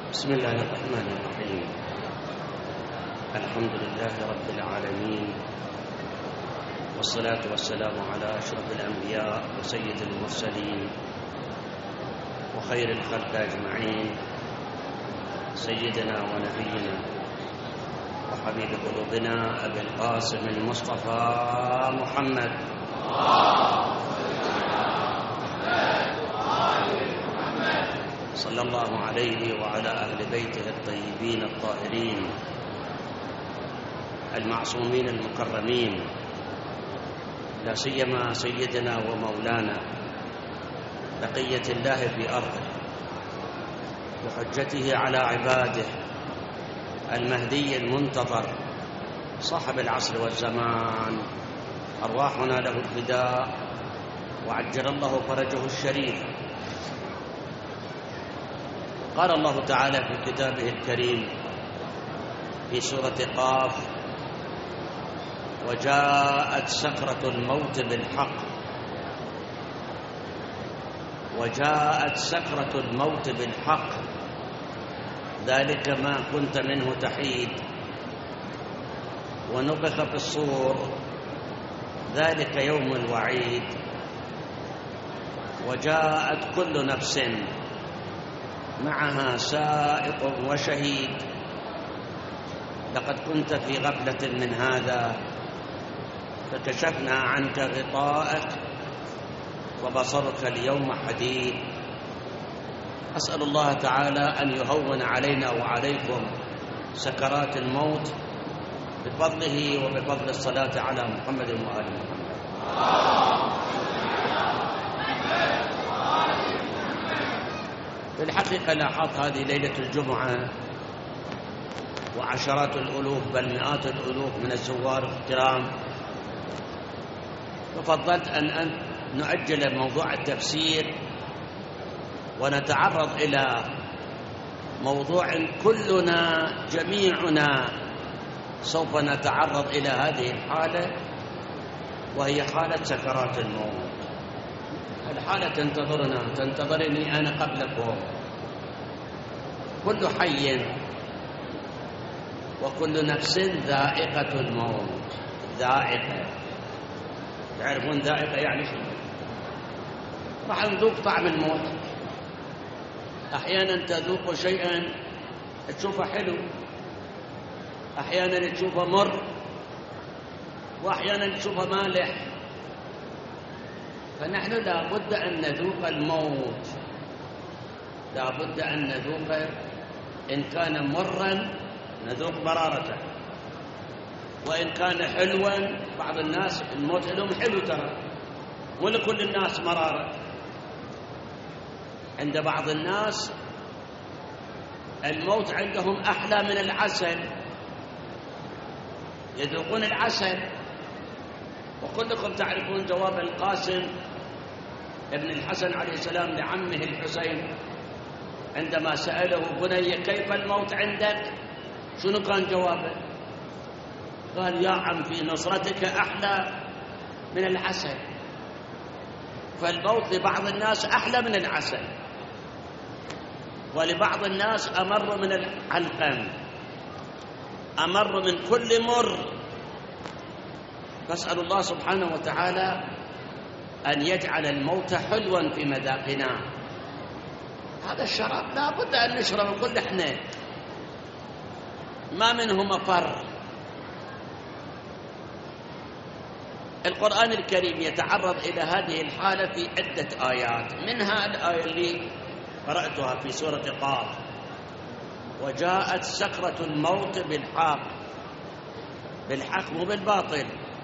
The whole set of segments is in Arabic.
بسم الله الرحمن الرحيم. الحمد لله رب العالمين، والصلاة والسلام على أشرف الأنبياء وسيد المرسلين وخير الخلق أجمعين، سيدنا ونبينا وحبيب قلوبنا أبي القاسم المصطفى محمد صلى الله عليه وعلى أهل بيته الطيبين الطاهرين المعصومين المكرمين، لا سيما سيدنا ومولانا بقية الله في أرضه وحجته على عباده المهدي المنتظر صاحب العصر والزمان، أرواحنا له الفداء وعجل الله فرجه الشريف. قال الله تعالى في كتابه الكريم في سورة قاف: وجاءت سكرة الموت بالحق، وجاءت سكرة الموت بالحق، ذلك ما كنت منه تحيد، ونفخ في الصور، ذلك يوم الوعيد، وجاءت كل نفس معها سائق وشهيد، لقد كنت في غفلة من هذا فكشفنا عنك غطاءك وبصرك اليوم حديد. أسأل الله تعالى أن يهون علينا وعليكم سكرات الموت بفضله وبفضل الصلاة على محمد وآل محمد. في الحقيقة لاحظت هذه ليلة الجمعة وعشرات الألوف بل مئات الألوف من الزوار الكرام، ففضلت أن نؤجل موضوع التفسير ونتعرض إلى موضوع كلنا جميعنا سوف نتعرض إلى هذه الحالة، وهي حالة سكرات الموت. الحالة تنتظرنا، تنتظرني أنا قبلكم. كل حي وكل نفس ذائقة الموت. ذائقة، تعرفون ذائقة يعني شو؟ راح نذوق طعم الموت. أحيانا تذوق شيئا تشوفه حلو، أحيانا تشوفه مر، وأحيانا تشوفه مالح. فنحن لا بد أن نذوق الموت، لا بد أن نذوق، إن كان مرا نذوق مرارته، وإن كان حلوا. بعض الناس الموت لهم حلو، ترى مو لكل الناس مرارة. عند بعض الناس الموت عندهم أحلى من العسل، يذوقون العسل. وكلكم تعرفون جواب القاسم ابن الحسن عليه السلام لعمه الحسين عندما سأله: بني كيف الموت عندك؟ شنو كان جوابه؟ قال: يا عم في نصرتك أحلى من العسل. فالموت لبعض الناس أحلى من العسل، ولبعض الناس أمر من العلقم، أمر من كل مر. فاسأل الله سبحانه وتعالى أن يجعل الموت حلوا في مذاقنا. هذا الشراب لا بد أن نشرب الكل، احنا ما منه مفر. القرآن الكريم يتعرض إلى هذه الحالة في عدة آيات، منها الآية اللي قرأتها في سورة قاف: وجاءت سكرة الموت بالحق. بالحق مو بالباطل.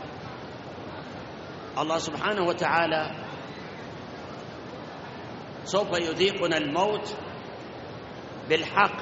الله سبحانه وتعالى سوف يذيقنا الموت بالحق.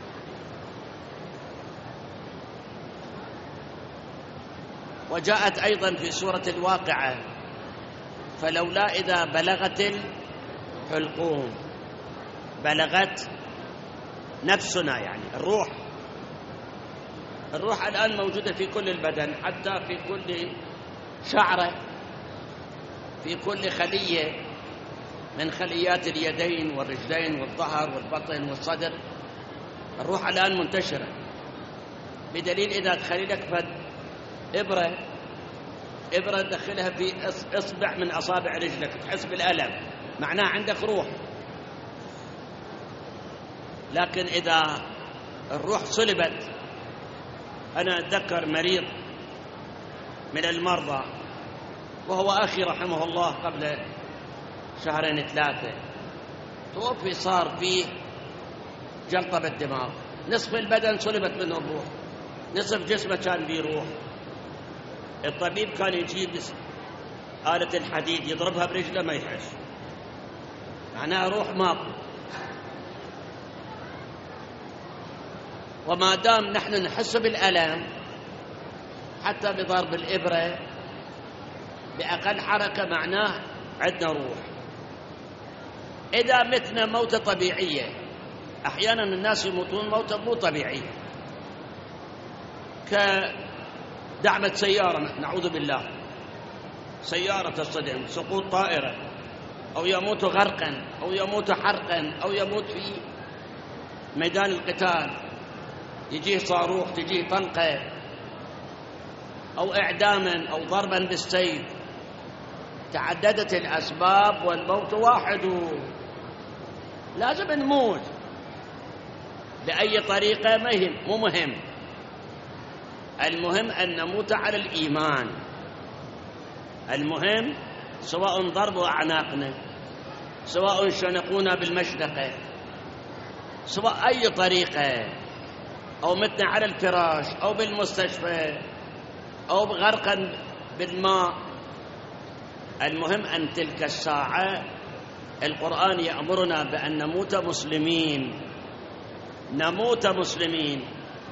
وجاءت أيضا في سورة الواقعة: فلولا إذا بلغت الحلقوم. بلغت نفسنا يعني الروح. الروح الآن موجودة في كل البدن، حتى في كل شعرة، في كل خلية من خليات اليدين والرجلين والظهر والبطن والصدر. الروح الآن منتشرة، بدليل إذا تخلي لك فد إبرة تدخلها في إصبع من أصابع رجلك تحس بالألم، معناه عندك روح. لكن إذا الروح سلبت، أنا أتذكر مريض من المرضى وهو أخي رحمه الله قبل 2-3 توفي، صار فيه جلطة بالدماغ، نصف البدن سلبت منه الروح، نصف جسمه كان فيه روح. الطبيب كان يجيب آلة الحديد يضربها برجله ما يحس، معناها روح ماكو. وما دام نحن نحس بالألم حتى بضرب الإبرة بأقل حركة معناه عندنا روح. إذا متنا موتة طبيعية، أحيانا الناس يموتون موتة مو طبيعية كدعمة سيارة، نعوذ بالله، سيارة تصطدم، سقوط طائرة، أو يموت غرقا، أو يموت حرقا، أو يموت في ميدان القتال، يجيه صاروخ، تجيه طلقة، أو إعداما أو ضربا بالسيف. تعددت الأسباب والموت واحد، لازم نموت بأي طريقة مو مهم، المهم أن نموت على الإيمان. المهم سواء ضربوا أعناقنا، سواء شنقونا بالمشنقة، سواء أي طريقة، أو متنا على الفراش أو بالمستشفى أو غرقا بالماء، المهم أن تلك الساعة القرآن يأمرنا بأن نموت مسلمين، نموت مسلمين.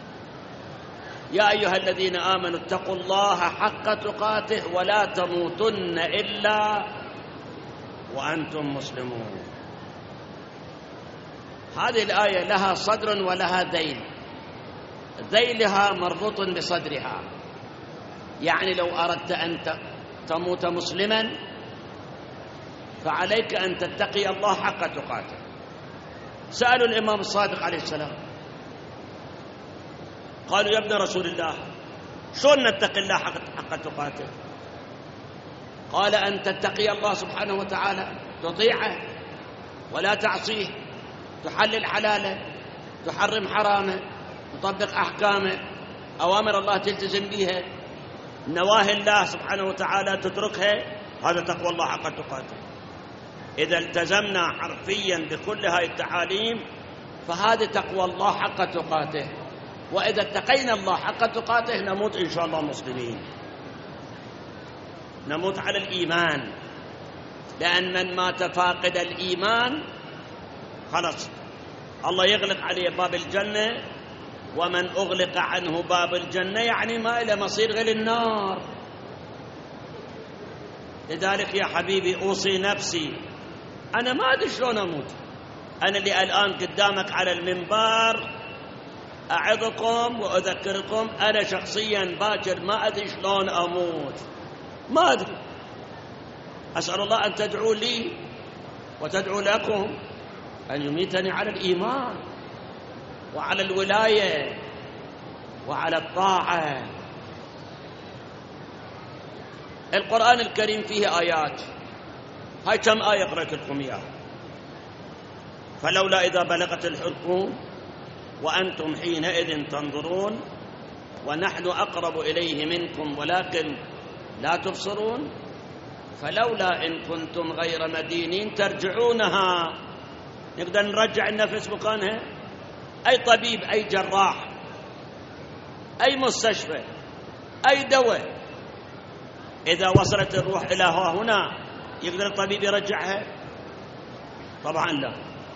يا أيها الذين آمنوا اتقوا الله حق تقاته ولا تموتن إلا وأنتم مسلمون. هذه الآية لها صدر ولها ذيل، ذيلها مربوط بصدرها، يعني لو أردت أن تموت مسلما فعليك أن تتقي الله حق تقاته. سألوا الإمام الصادق عليه السلام، قالوا يا ابن رسول الله شلون نتقي الله حق تقاته؟ قال أن تتقي الله سبحانه وتعالى، تطيعه ولا تعصيه، تحلل حلاله، تحرم حرامه، تطبق أحكامه، أوامر الله تلتزم بها، نواهي الله سبحانه وتعالى تتركها، هذا تقوى الله حق تقاته. إذا التزمنا حرفيا بكل هاي التعاليم فهذا تقوى الله حق تقاته. وإذا اتقينا الله حق تقاته نموت إن شاء الله مسلمين، نموت على الإيمان، لأن من مات فاقد الإيمان خلص الله يغلق عليه باب الجنة، ومن أغلق عنه باب الجنة يعني ما إلى مصير غير النار. لذلك يا حبيبي أوصي نفسي، أنا ما أدري شلون أموت، أنا اللي الآن قدامك على المنبر أعظكم وأذكركم، أنا شخصيا باكر ما أدري شلون أموت، ما أدري. أسأل الله أن تدعوا لي وتدعوا لكم أن يميتني على الإيمان وعلى الولاية وعلى الطاعة. القرآن الكريم فيه آيات، هاي كم آية قرأت لكم إياها؟ فلولا إذا بلغت الحلقوم وأنتم حينئذ تنظرون ونحن أقرب إليه منكم ولكن لا تبصرون فلولا إن كنتم غير مدينين ترجعونها. نقدر نرجع النفس مكانها؟ أي طبيب، أي جراح، أي مستشفى، أي دواء، إذا وصلت الروح إلى هنا يقدر الطبيب يرجعها؟ طبعا لا.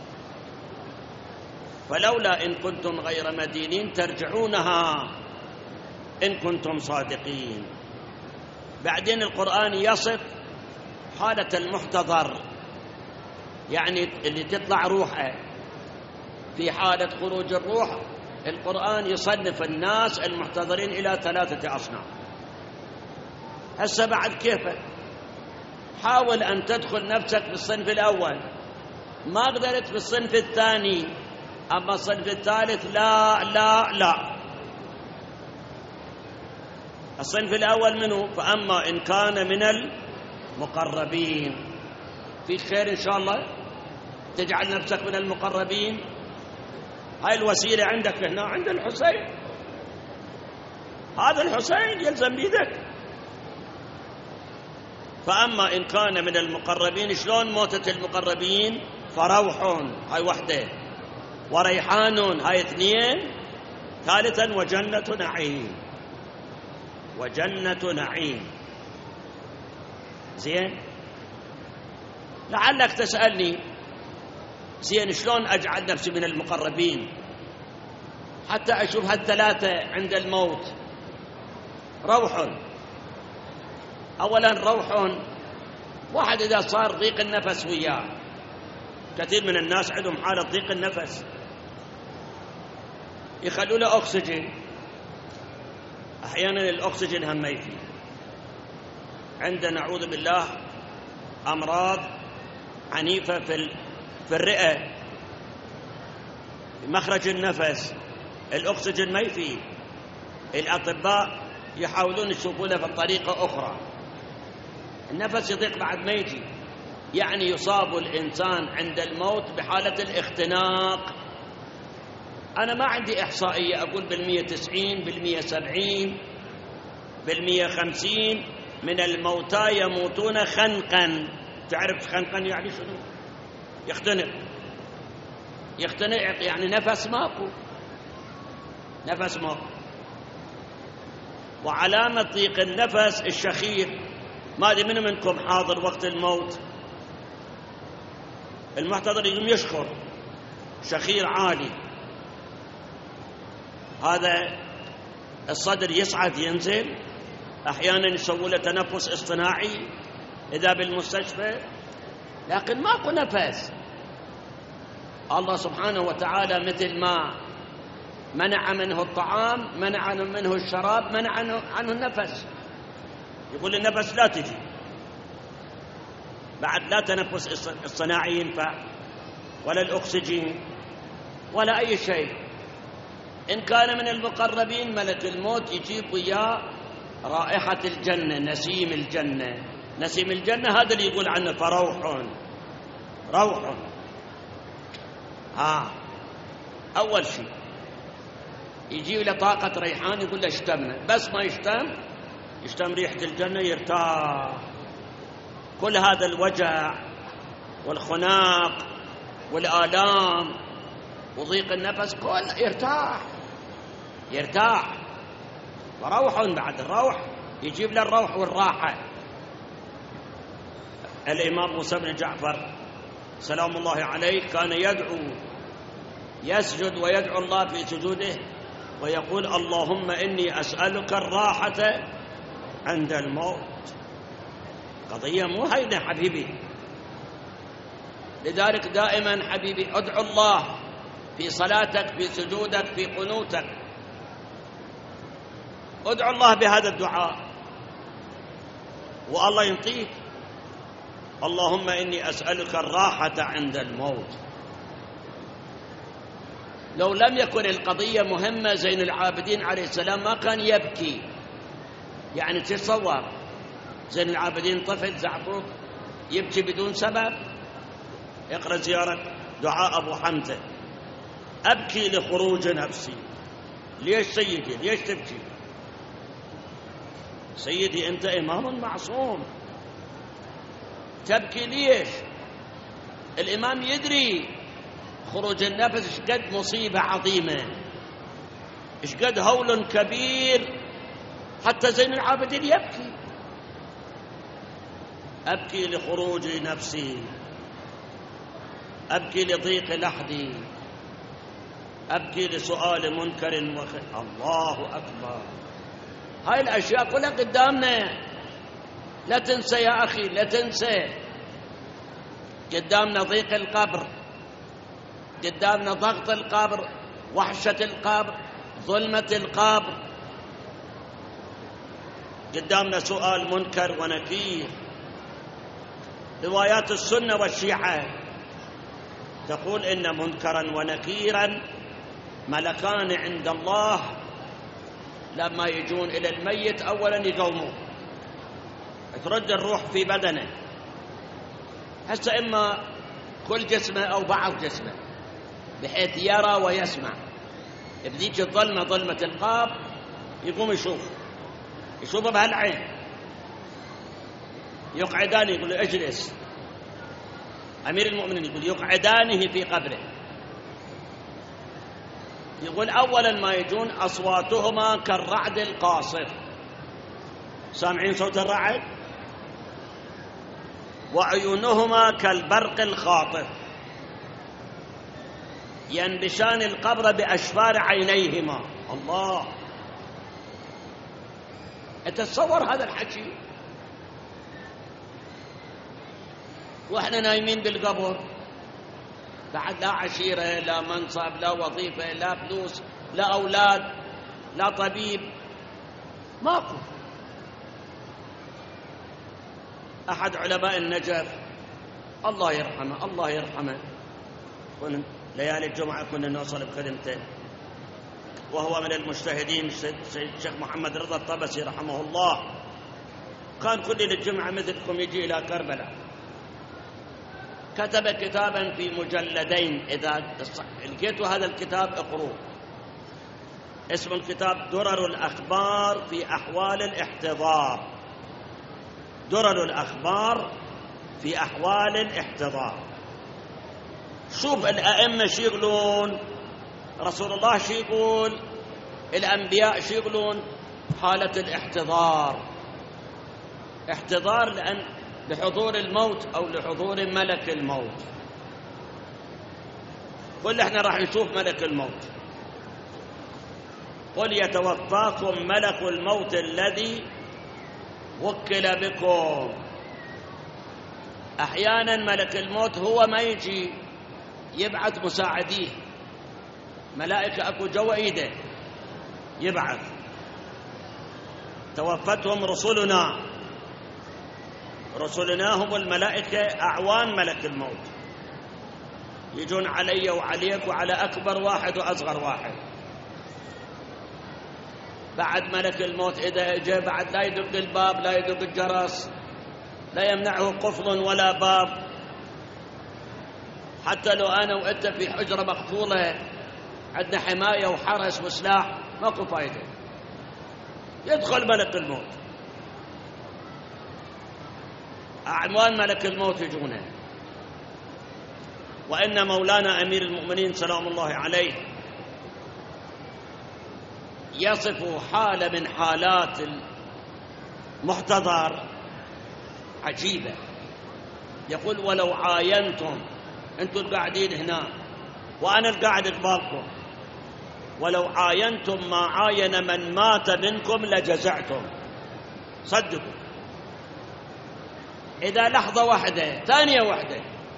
فلولا إن كنتم غير مدينين ترجعونها إن كنتم صادقين. بعدين القرآن يصف حالة المحتضر، يعني اللي تطلع روحه في حالة خروج الروح. القرآن يصنف الناس المحتضرين إلى 3 أصناف. هسه بعد كيفك حاول أن تدخل نفسك في الصنف الأول، ما قدرت في الصنف الثاني أما الصنف الثالث لا لا لا. الصنف الأول منه فأما إن كان من المقربين، في خير إن شاء الله تجعل نفسك من المقربين. هاي الوسيلة عندك هنا عند الحسين، هذا الحسين يلزم بيدك. فأما إن كان من المقربين، شلون موتة المقربين؟ فروح، هاي وحدة، وريحان، هاي اثنين، ثالثا وجنة نعيم، وجنة نعيم. زين، لعلك تسألني زين شلون أجعل نفسي من المقربين حتى أشوف هالثلاثة عند الموت. روح، أولا روح، واحد إذا صار ضيق النفس وياه، كثير من الناس عندهم حالة ضيق النفس، يخلوا له أكسجين، أحيانا الأكسجين هم ما يفيد. عندنا نعوذ بالله أمراض عنيفة في الرئة، في مخرج النفس، الأكسجين ما يفيد. الأطباء يحاولون يشوفوا له بطريقة أخرى، النفس يضيق بعد ما يجي، يعني يصاب الإنسان عند الموت بحالة الاختناق. أنا ما عندي إحصائية أقول 190 170 150 من الموتى يموتون خنقا. تعرف خنقا يعني شنو؟ يختنق يعني نفس ماكو، نفس ماكو. وعلامة ضيق النفس الشخير، ما أدري من منكم حاضر وقت الموت، المحتضر يقوم يشخر شخير عالي، هذا الصدر يصعد ينزل، أحيانا يسووا له تنفس اصطناعي إذا بالمستشفى، لكن ماكو نفس. الله سبحانه وتعالى مثل ما منع منه الطعام، منع منه الشراب، منع عنه النفس. يقول النفس لا تجي، بعد لا تنفس اصطناعي ينفع، ولا الأكسجين، ولا أي شيء. إن كان من المقربين ملك الموت يجيب وياه رائحة الجنة، نسيم الجنة. نسيم الجنة هذا اللي يقول عنه فروح، روح. أول شيء يجي له طاقة ريحان، يقول له اشتمنا، بس ما يشتم ريحة الجنة يرتاح. كل هذا الوجع والخناق والآلام وضيق النفس كله يرتاح. وروح، بعد الروح يجيب له الروح والراحة. الإمام موسى بن جعفر سلام الله عليه كان يسجد ويدعو الله في سجوده ويقول اللهم إني أسألك الراحة عند الموت. قضية مو هينة حبيبي، لذلك دائما حبيبي ادعو الله في صلاتك، في سجودك، في قنوتك، ادعو الله بهذا الدعاء والله ينطيك. اللهم إني أسألك الراحة عند الموت. لو لم يكن القضية مهمة زين العابدين عليه السلام ما كان يبكي. يعني تصور زين العابدين طفل زعفوط يبكي بدون سبب. اقرأ زيارة دعاء أبو حمزة، أبكي لخروج نفسي. ليش سيدي؟ ليش تبكي؟ سيدي أنت إمام معصوم، تبكي ليش؟ الإمام يدري خروج النفس إشقد مصيبة عظيمة، إشقد هول كبير، حتى زين العابدين يبكي. أبكي لخروج نفسي، أبكي لضيق لحدي، أبكي لسؤال منكر الله أكبر. هاي الأشياء كلها قدامنا، لا تنسى يا أخي، لا تنسى. قدامنا ضيق القبر، قدامنا ضغط القبر، وحشة القبر، ظلمة القبر، قدامنا سؤال منكر ونكير، روايات السنة والشيعة، تقول إن منكرا ونكيرا ملكان عند الله لما يجون إلى الميت أولا يقومون، ترد الروح في بدنه، هسه إما كل جسمه أو بعض جسمه بحيث يرى ويسمع. بذيك الظلمة ظلمة القبر يقوم يشوف بهالعين، يقعدان، يقول اجلس، أمير المؤمنين يقول يقعدانه في قبره. يقول أولا ما يجون أصواتهما كالرعد القاصر، سامعين صوت الرعد؟ وعيونهما كالبرق الخاطف، ينبشان القبر بأشفار عينيهما. الله، أتصور هذا الحكي وإحنا نايمين بالقبر، بعد لا عشيرة، لا منصب، لا وظيفة، لا فلوس، لا أولاد، لا طبيب، ماكو. أحد علماء النجف الله يرحمه الله يرحمه، ليالي الجمعة كنا نوصل بخدمته، وهو من المجتهدين، الشيخ محمد رضا الطبسي رحمه الله، كان كل الجمعة مثلكم يجي إلى كربلاء. كتب كتابا في مجلدين، إذا لقيتوا هذا الكتاب اقروه، اسم الكتاب درر الأخبار في أحوال الاحتضار. درر الأخبار في أحوال الاحتضار. شوف الأئمة شو يقولون، رسول الله شو يقول، الأنبياء شو يقولون، حالة الاحتضار. احتضار لحضور الموت أو لحضور ملك الموت. قل احنا راح نشوف ملك الموت. قل يتوفاكم ملك الموت الذي وكل بكم. أحيانا ملك الموت هو ما يجي، يبعث مساعديه، ملائكة أكو جوا إيده يبعث. توفتهم رسلنا هم الملائكة أعوان ملك الموت، يجون علي وعليك وعلى أكبر واحد وأصغر واحد. بعد ملك الموت إذا جاء بعد لا يدق الباب، لا يدق الجرس، لا يمنعه قفل ولا باب. حتى لو أنا وأنت في حجرة مقفولة عندنا حماية وحرس وسلاح ماكو فايدة، يدخل ملك الموت. أعوان ملك الموت يجونه. وإن مولانا أمير المؤمنين سلام الله عليه يصف حالة من حالات المحتضر عجيبة. يقول ولو عاينتم، أنتم القاعدين هنا وأنا القاعد قبالكم، ولو عاينتم ما عاين من مات منكم لجزعتم. صدقوا، إذا لحظة واحدة ثانية واحدة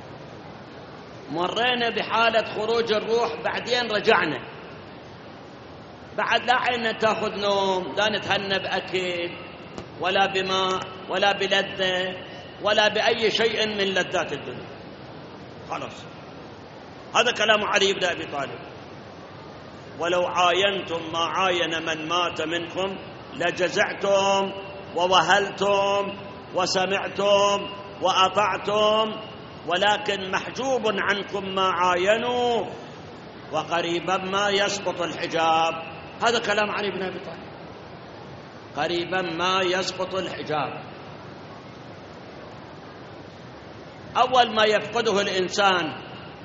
مرينا بحالة خروج الروح بعدين رجعنا، بعد لا عيننا تاخذ نوم، لا نتهنى بأكل ولا بماء ولا بلذة ولا بأي شيء من لذات الدنيا، خلاص. هذا كلام علي بن أبي طالب. ولو عاينتم ما عاين من مات منكم لجزعتم ووهلتم وسمعتم وأطعتم، ولكن محجوب عنكم ما عاينوا وقريبا ما يسقط الحجاب. هذا كلام علي بن أبي طالب. قريبا ما يسقط الحجاب. أول ما يفقده الإنسان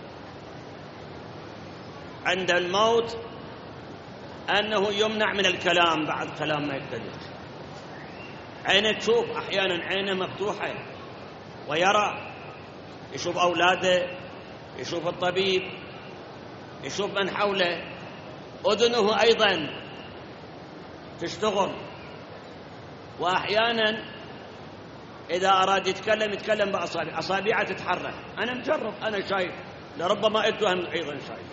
عند الموت أنه يمنع من الكلام، بعد كلام ما يقدر. عينه تشوف، أحيانا عينه مفتوحة ويرى، يشوف أولاده، يشوف الطبيب، يشوف من حوله. أذنه أيضا تشتغل، وأحيانا إذا أراد يتكلم بأصابع، أصابعه تتحرك. أنا مجرب، أنا شايف، لربما أنتم أيضا شايف.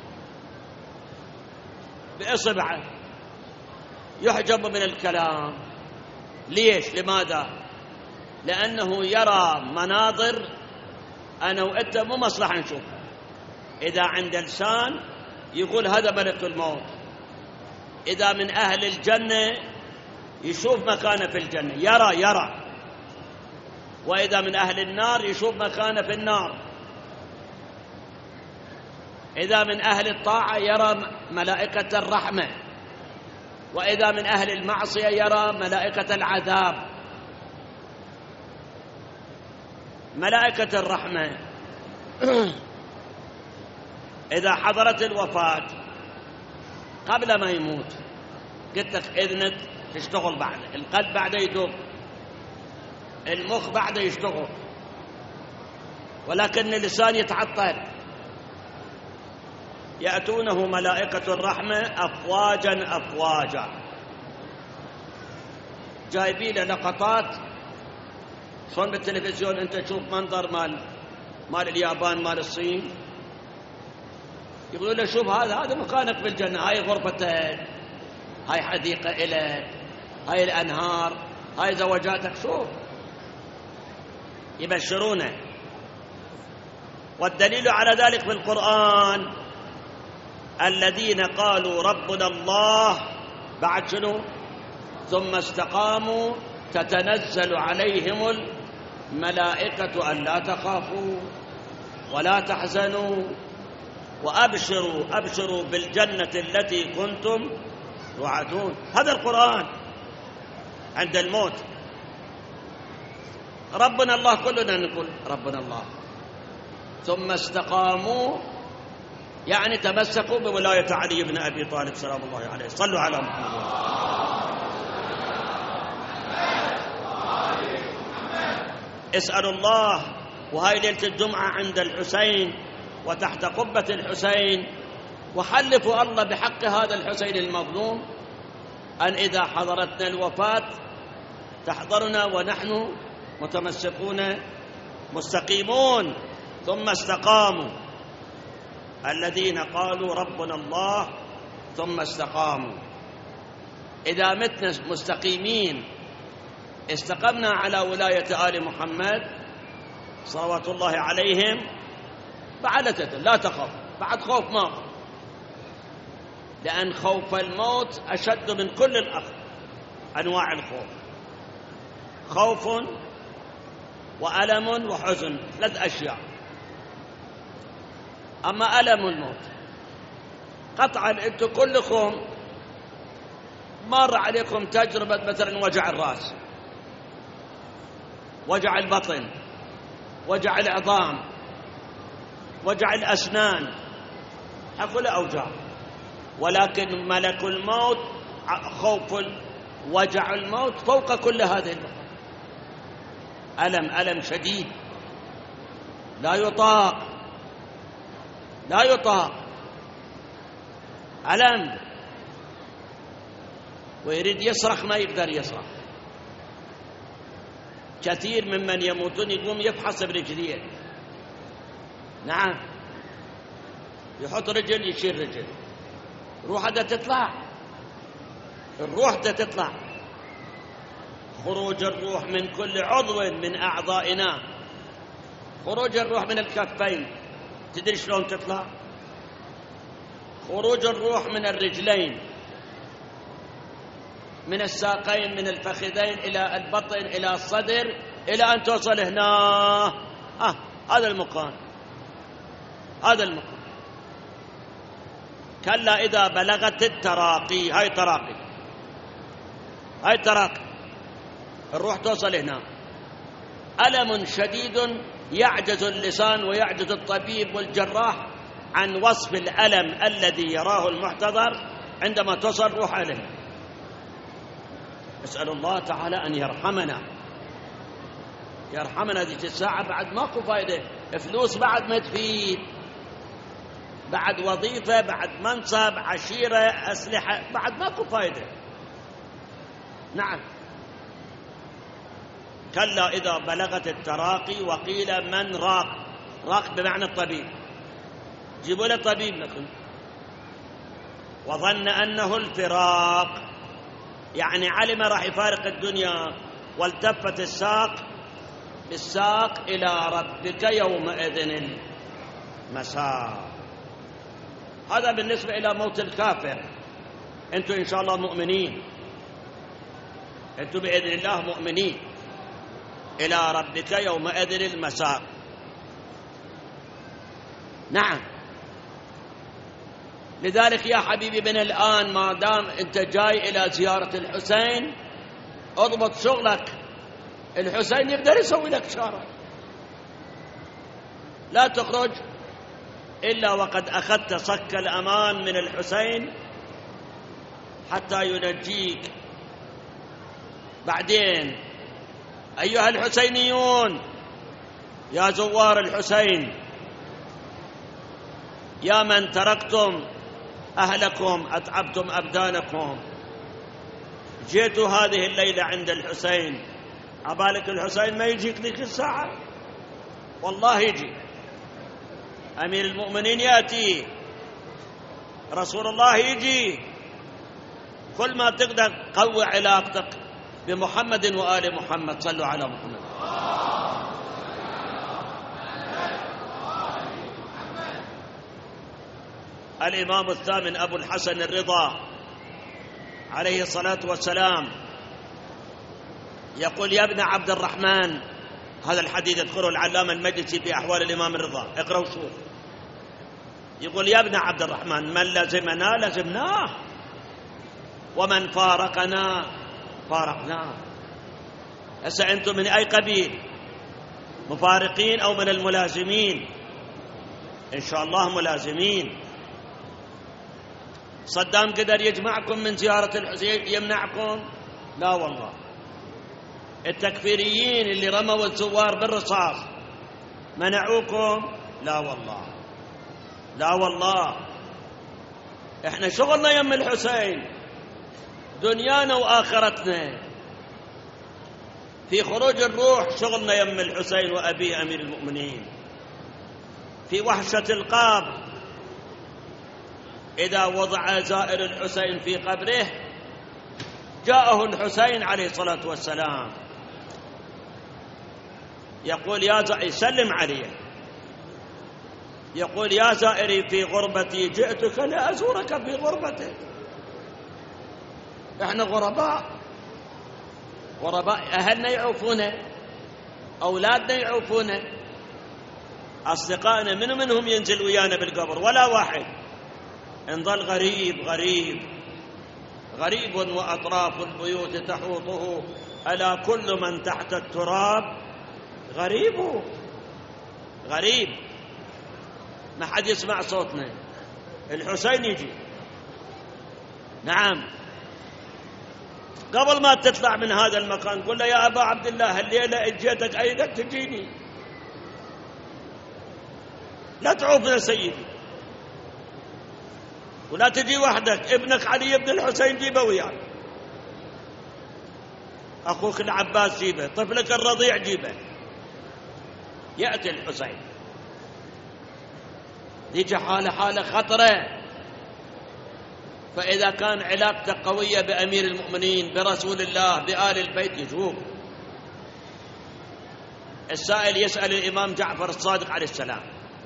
بإصبعه يحجب من الكلام. ليش؟ لماذا؟ لأنه يرى مناظر أنا وأنت مو مصلحة نشوفها. إذا عند لسان يقول هذا ملك الموت، إذا من أهل الجنة يشوف مكانه في الجنة، يرى، وإذا من أهل النار يشوف مكانه في النار، إذا من أهل الطاعة يرى ملائكة الرحمة، وإذا من أهل المعصية يرى ملائكة العذاب. ملائكة الرحمة إذا حضرت الوفاة قبل ما يموت، قلت لك إذنك تشتغل بعد، القلب بعده يدق، المخ بعده يشتغل، ولكن اللسان يتعطل. يأتونه ملائكة الرحمة أفواجا أفواجا، جايبين لقطات شلون بالتلفزيون أنت تشوف منظر مال اليابان، مال الصين، يقولون له شوف هذا مكانك بالجنة، هاي غرفتك، هاي حديقة إلك، هاي الأنهار، هاي زوجاتك، شوف، يبشرونه. والدليل على ذلك في القرآن الذين قالوا ربنا الله بعد شنو؟ ثم استقاموا تتنزل عليهم الملائكة ألا تخافوا ولا تحزنوا وأبشروا بالجنة التي كنتم توعدون. هذا القرآن عند الموت. ربنا الله، كلنا نقول ربنا الله. ثم استقاموا يعني تمسكوا بولاية علي بن أبي طالب سلام الله عليه. صلوا على محمد. اسألوا الله، وهاي ليلة الجمعة عند الحسين وتحت قبة الحسين، وحلفوا الله بحق هذا الحسين المظلوم أن إذا حضرتنا الوفاة تحضرنا ونحن متمسكون مستقيمون. ثم استقاموا الذين قالوا ربنا الله ثم استقاموا. إذا متنا مستقيمين استقمنا على ولاية آل محمد صلوات الله عليهم، بعدة لا تخف، بعد خوف ما، لأن خوف الموت أشد من كل أنواع الخوف. خوف وألم وحزن، 3 أشياء. أما ألم الموت قطعا أنتم كلكم مر عليكم تجربة مثلا وجع الرأس، وجع البطن، وجع العظام، وجع الأسنان، أقول أوجاع. ولكن ملك الموت خوف وجع الموت فوق كل هذه الأمور. ألم شديد لا يطاق ألم، ويريد يصرخ ما يقدر يصرخ. كثير ممن يموتون يقوم يفحص برجليه، نعم، يحط رجل يشيل رجل، روحه تطلع، الروح تطلع. خروج الروح من كل عضو من أعضائنا، خروج الروح من الكفين، تدري شلون تطلع؟ خروج الروح من الرجلين، من الساقين، من الفخذين إلى البطن إلى الصدر إلى أن توصل هنا. هذا المكان. كلا إذا بلغت التراقي، هاي تراقي الروح توصل هنا. ألم شديد يعجز اللسان ويعجز الطبيب والجراح عن وصف الألم الذي يراه المحتضر عندما توصل روح إليه. أسأل الله تعالى أن يرحمنا ذيك الساعة. بعد ماكو فايدة، فلوس بعد ما تفيد، بعد وظيفة، بعد منصب، عشيرة، أسلحة، بعد ماكو فايدة. نعم. كلا إذا بلغت التراقي وقيل من راق بمعنى الطبيب، جيبوا له طبيب لكم. وظن أنه الفراق، يعني علم راح يفارق الدنيا، والتفت الساق بالساق إلى ربك يومئذ المساق. هذا بالنسبة إلى موت الكافر. أنتم إن شاء الله مؤمنين، أنتم بإذن الله مؤمنين. إلى ربك يومئذ المساق. نعم. لذلك يا حبيبي من الآن ما دام أنت جاي إلى زيارة الحسين اضبط شغلك. الحسين يقدر يسوي لك شارع، لا تخرج إلا وقد أخذت صك الأمان من الحسين حتى ينجيك. بعدين أيها الحسينيون، يا زوار الحسين، يا من تركتم أهلكم أتعبتم أبدانكم، جئتوا هذه الليلة عند الحسين، عبالك الحسين ما يجيك ذيك الساعة؟ والله يجي. أمير المؤمنين يأتي، رسول الله يجي. كل ما تقدر قوي علاقتك بمحمد وآل محمد. صلوا على محمد. الإمام الثامن أبو الحسن الرضا عليه الصلاة والسلام يقول: يا ابن عبد الرحمن، هذا الحديث يذكره العلامة المجلسي في أحوال الإمام الرضا، اقرأوا شوف. يقول: يا ابن عبد الرحمن، من لزمنا لزمناه، ومن فارقنا فارقناه. هسه أنتم من أي قبيل؟ مفارقين أو من الملازمين؟ إن شاء الله ملازمين. صدام قدر يجمعكم من زيارة الحسين يمنعكم؟ لا والله. التكفيريين اللي رموا الزوار بالرصاص منعوكم؟ لا والله، لا والله. احنا شغلنا يم الحسين، دنيانا وآخرتنا. في خروج الروح شغلنا يم الحسين وأبي أمير المؤمنين. في وحشة القبر إذا وضع زائر الحسين في قبره جاءه الحسين عليه الصلاة والسلام يقول: يسلم عليه، يقول: يا زائري في غربتي جئتك لأزورك في غربتك. احنا غرباء، أهلنا يعوفونا، أولادنا يعوفونا، أصدقائنا منهم ينزل ويانا بالقبر؟ ولا واحد. انظل غريب وأطراف البيوت تحوطه، ألا كل من تحت التراب غريب. ما حد يسمع صوتنا. الحسين يجي. نعم. قبل ما تطلع من هذا المكان قل له: يا أبا عبد الله، الليلة اجيتك أيضا تجيني، لا تعوفنا سيدي، ولا تجي وحدك، ابنك علي بن الحسين جيبه وياك، أخوك العباس جيبه، طفلك الرضيع جيبه. يأتي الحسين، يجي حالة خطرة. فإذا كان علاقته قوية بأمير المؤمنين، برسول الله، بآل البيت، يجوب. السائل يسأل الإمام جعفر الصادق عليه السلام،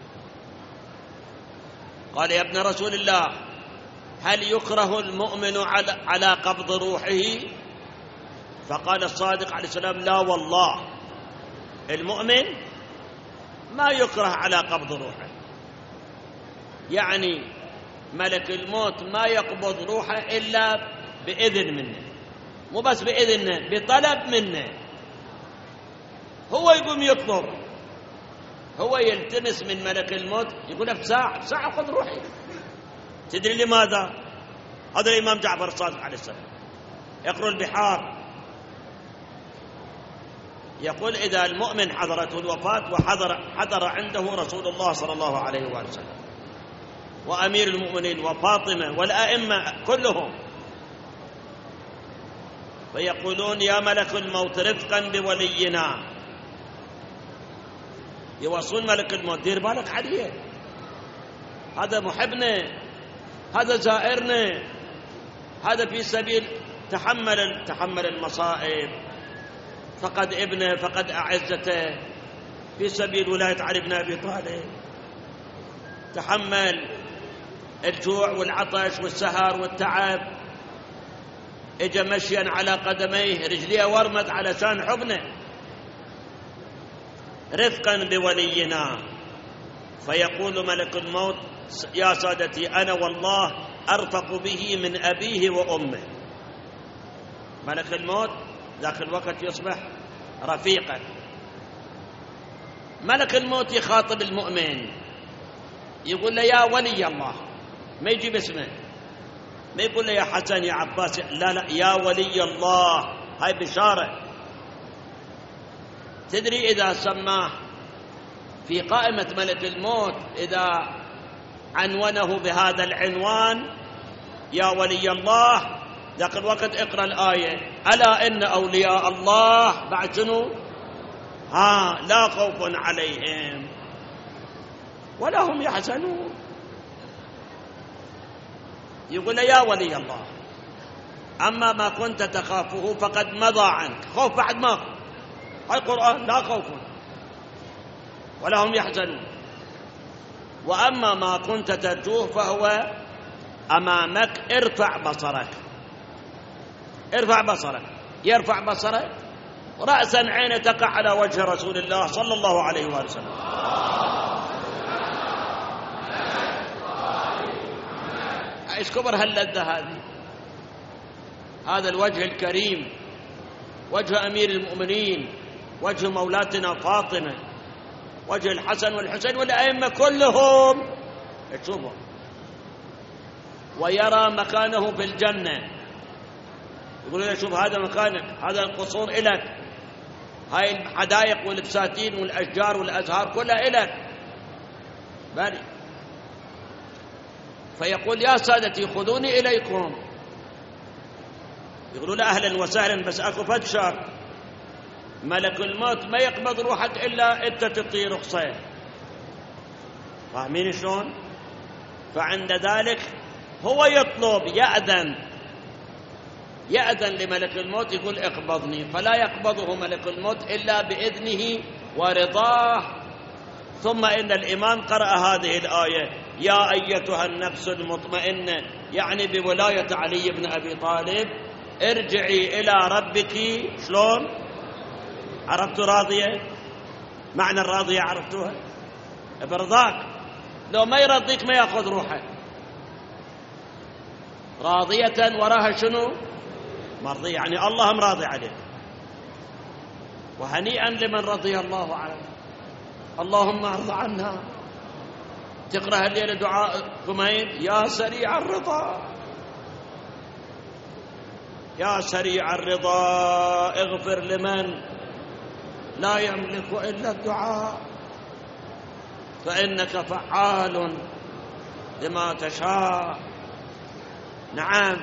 قال: يا ابن رسول الله، هل يكره المؤمن على قبض روحه؟ فقال الصادق عليه السلام: لا والله، المؤمن ما يكره على قبض روحه. يعني ملك الموت ما يقبض روحه إلا بإذن منه، مو بس بإذنه، بطلب منه. هو يقوم يطلب، هو يلتمس من ملك الموت، يقول له: بساعة خذ روحي. تدري لماذا؟ هذا الإمام جعفر الصادق عليه السلام يقرأ البحار، يقول: إذا المؤمن حضرته الوفاة وحضر عنده رسول الله صلى الله عليه وآله وسلم وأمير المؤمنين وفاطمة والأئمة كلهم، فيقولون: يا ملك الموت رفقا بولينا، يوصون ملك الموت: دير بالك عليه، هذا محبنا، هذا زائرنا، هذا في سبيل تحمل المصائب، فقد ابنه، فقد أعزته، في سبيل ولاية علي بن أبي طالب، تحمل. الجوع والعطش والسهر والتعب، اجى مشيا على قدميه، رجليه ورمت علشان حضنه، رفقا بولينا. فيقول ملك الموت: يا سادتي، أنا والله أرفق به من أبيه وأمه. ملك الموت ذاك الوقت يصبح رفيقا. ملك الموت يخاطب المؤمن، يقول له: يا ولي الله، ما يجيب اسمه، ما يقول له يا حسن يا عباس، لا لا، يا ولي الله. هاي بشارة. تدري إذا سماه في قائمة ملك الموت، إذا عنونه بهذا العنوان يا ولي الله، ذاك الوقت اقرأ الآية: ألا إن أولياء الله بعد شنو؟ لا خوف عليهم ولا هم يحزنون. يقول يا ولي الله، أما ما كنت تخافه فقد مضى عنك. خوف بعد ما هاي القرآن: لا خوف ولا هم يحزنون. وأما ما كنت ترجوه فهو أمامك. ارفع بصرك. ارفع بصرك. يرفع بصرك رأسا عين تقع على وجه رسول الله صلى الله عليه وآله وسلم. ايش كبر هاللذة هذه؟ هذا الوجه الكريم، وجه أمير المؤمنين، وجه مولاتنا فاطمة، وجه الحسن والحسين والأئمة كلهم. تشوفوا ويرى مكانه في الجنة. يقولون له: شوف هذا مكانك، هذا القصور إلك، هاي الحدائق والبساتين والأشجار والأزهار كلها إلك. بل فيقول: يا سادتي خذوني إليكم. يقولوا له: أهلا وسهلا، بس أكو فد شرط، ملك الموت ما يقبض روحك إلا أنت تعطيه رخصة. فاهمين شلون؟ فعند ذلك هو يطلب، يأذن لملك الموت، يقول: اقبضني. فلا يقبضه ملك الموت إلا بإذنه ورضاه. ثم إن الإمام قرأ هذه الآية: يا أيتها النفس المطمئنة، يعني بولاية علي بن أبي طالب: ارجعي إلى ربك. شلون؟ عرفتوا راضية؟ معنى الراضية عرفتوها؟ برضاك، لو ما يرضيك ما يأخذ روحك. راضية وراها شنو؟ مرضية، يعني الله راضي عليه. وهنيئا لمن رضي الله عنه. اللهم ارض عنا. تقرأ الليلة دعاء كمين: يا سريع الرضا، يا سريع الرضا اغفر لمن لا يملك إلا الدعاء، فإنك فعال لما تشاء. نعم.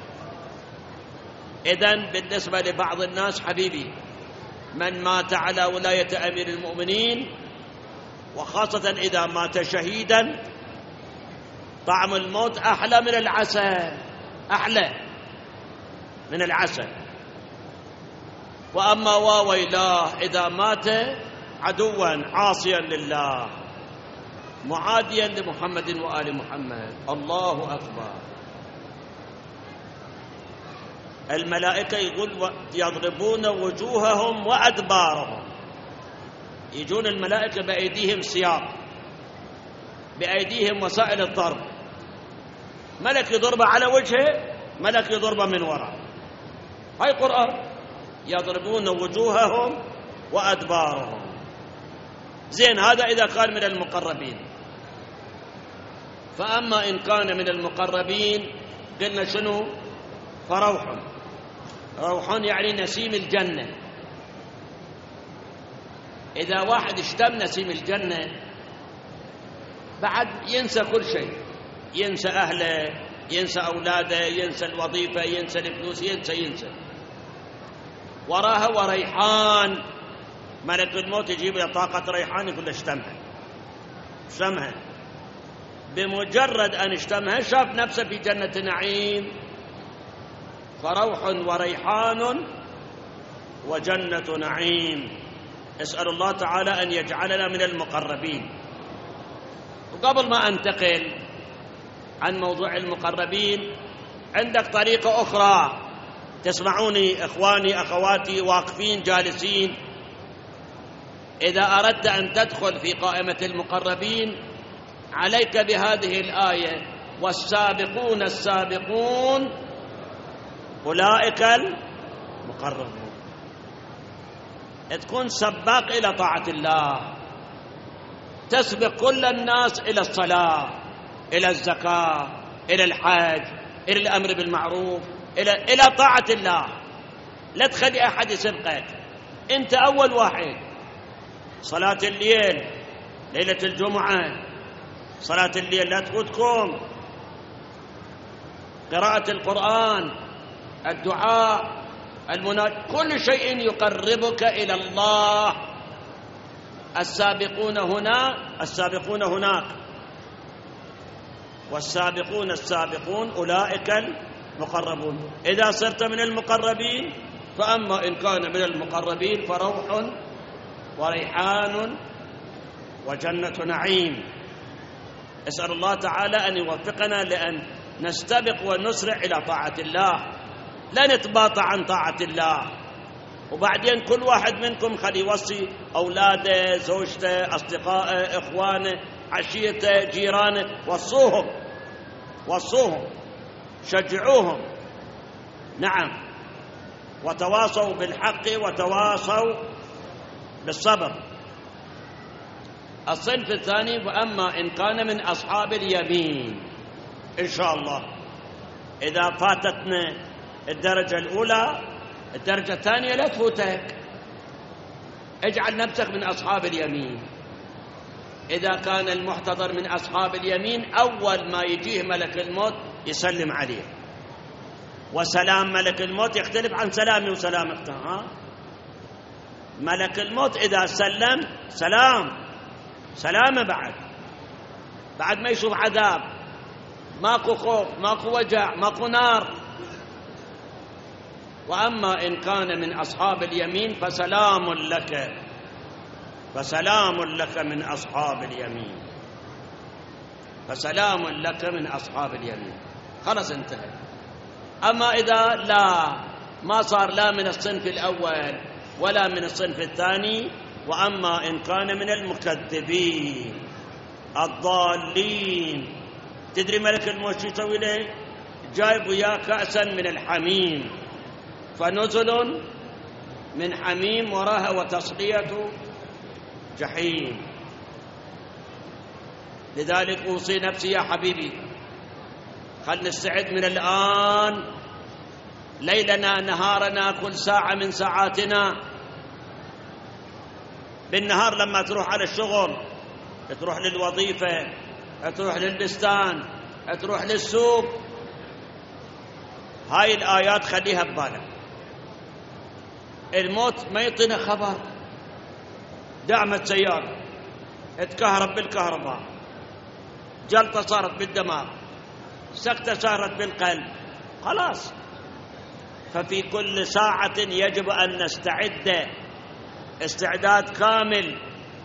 إذن بالنسبة لبعض الناس حبيبي، من مات على ولاية أمير المؤمنين، وخاصة إذا مات شهيدا، طعم الموت أحلى من العسل، أحلى من العسل. وأما وويلاه إذا مات عدوا عاصيا لله، معاديا لمحمد وآل محمد. الله أكبر. الملائكة يقول: يضربون وجوههم وأدبارهم. يجون الملائكة بأيديهم سياط، بأيديهم وسائل الضرب. ملك يضرب على وجهه، ملك يضرب من وراء. هاي قرآن: يضربون وجوههم وأدبارهم. زين، هذا إذا كان من المقربين. فأما إن كان من المقربين قلنا شنو؟ فروح. روح يعني نسيم الجنة. إذا واحد اشتم نسيم الجنة بعد ينسى كل شيء، ينسى أهله، ينسى أولاده، ينسى الوظيفة، ينسى الفلوس، ينسى. وراها وريحان. ملك الموت يجيب له طاقة ريحان، يقول له: اشتمها. بمجرد أن اشتمها شاف نفسه في جنة نعيم. فروح وريحان وجنة نعيم. اسأل الله تعالى أن يجعلنا من المقربين. وقبل ما أنتقل عن موضوع المقربين، عندك طريقة أخرى. تسمعوني إخواني أخواتي واقفين جالسين، إذا أردت أن تدخل في قائمة المقربين عليك بهذه الآية: والسابقون السابقون أولئك المقربون. تكون سباق إلى طاعة الله، تسبق كل الناس إلى الصلاة، إلى الزكاة، إلى الحج، إلى الأمر بالمعروف، إلى طاعة الله. لا تخلي أحد يسبقك، أنت أول واحد. صلاة الليل، ليلة الجمعة، صلاة الليل لا تفوتكم، قراءة القرآن، الدعاء، كل شيء يقربك إلى الله. السابقون هنا، السابقون هناك، والسابقون السابقون أولئك المقربون. إذا صرت من المقربين، فأما إن كان من المقربين فروح وريحان وجنة نعيم. أسأل الله تعالى أن يوفقنا لأن نستبق ونسرع إلى طاعة الله، لا نتباطأ عن طاعة الله. وبعدين كل واحد منكم خلي يوصي أولاده، زوجته، أصدقائه، إخوانه، عشيرته، جيرانه، وصوهم، شجعوهم، نعم، وتواصوا بالحق وتواصوا بالصبر. الصنف الثاني: وأما إن كان من أصحاب اليمين. إن شاء الله إذا فاتتنا الدرجة الأولى، الدرجة الثانية لا تفوتك، اجعل نفسك من أصحاب اليمين. إذا كان المحتضر من أصحاب اليمين، أول ما يجيه ملك الموت يسلم عليه. وسلام ملك الموت يختلف عن سلامي وسلامك. ملك الموت إذا سلم سلامه، بعد ما يشوف عذاب، ماكو خوف، ماكو وجع، ماكو نار. وأما إن كان من أصحاب اليمين فسلام لك من أصحاب اليمين، فسلام لك من أصحاب اليمين. خلص انتهى. أما إذا ما صار لا من الصنف الأول ولا من الصنف الثاني، وأما إن كان من المكذبين الضالين، تدري ملك الموت شو يسوي له؟ جايب وياه كأسا من الحميم، فنزل من حميم وراها وتصلية جحيم. لذلك أوصي نفسي يا حبيبي، خل نستعد من الآن، ليلنا نهارنا، كل ساعة من ساعاتنا. بالنهار لما تروح على الشغل، تروح للوظيفة، تروح للبستان، تروح للسوق، هاي الآيات خليها ببالك. الموت ما يعطينا خبر، دعمت سيارة، اتكهرب بالكهرباء، جلطة صارت بالدماغ، سكتة صارت بالقلب، خلاص. ففي كل ساعة يجب أن نستعد استعداد كامل.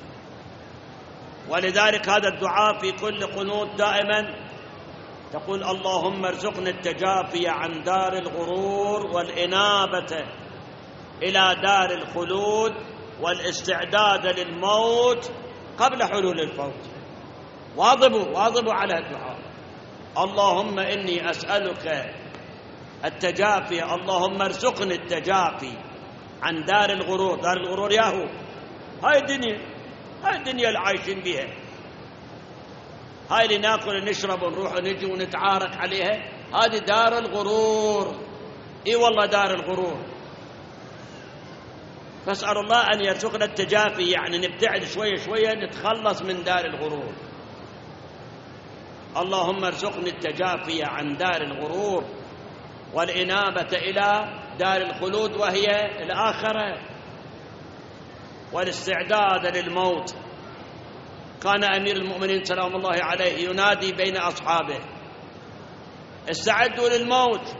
ولذلك هذا الدعاء في كل قنوت دائما تقول: اللهم ارزقنا التجافي عن دار الغرور والإنابة إلى دار الخلود والاستعداد للموت قبل حلول الفوت. واظبوا على الدعاء. اللهم إني أسألك التجافي، اللهم ارزقني التجافي عن دار الغرور. دار الغرور ياهو، هاي الدنيا اللي عايشين بها، هاي اللي ناكل ونشرب ونروح ونجي ونتعارك عليها، هذه دار الغرور. اي والله دار الغرور. فاسأل الله أن يرزقنا التجافي، يعني نبتعد شوية شوية، نتخلص من دار الغرور. اللهم ارزقني التجافي عن دار الغرور والإنابة إلى دار الخلود وهي الآخرة، والاستعداد للموت. كان أمير المؤمنين سلام الله عليه ينادي بين أصحابه: استعدوا للموت،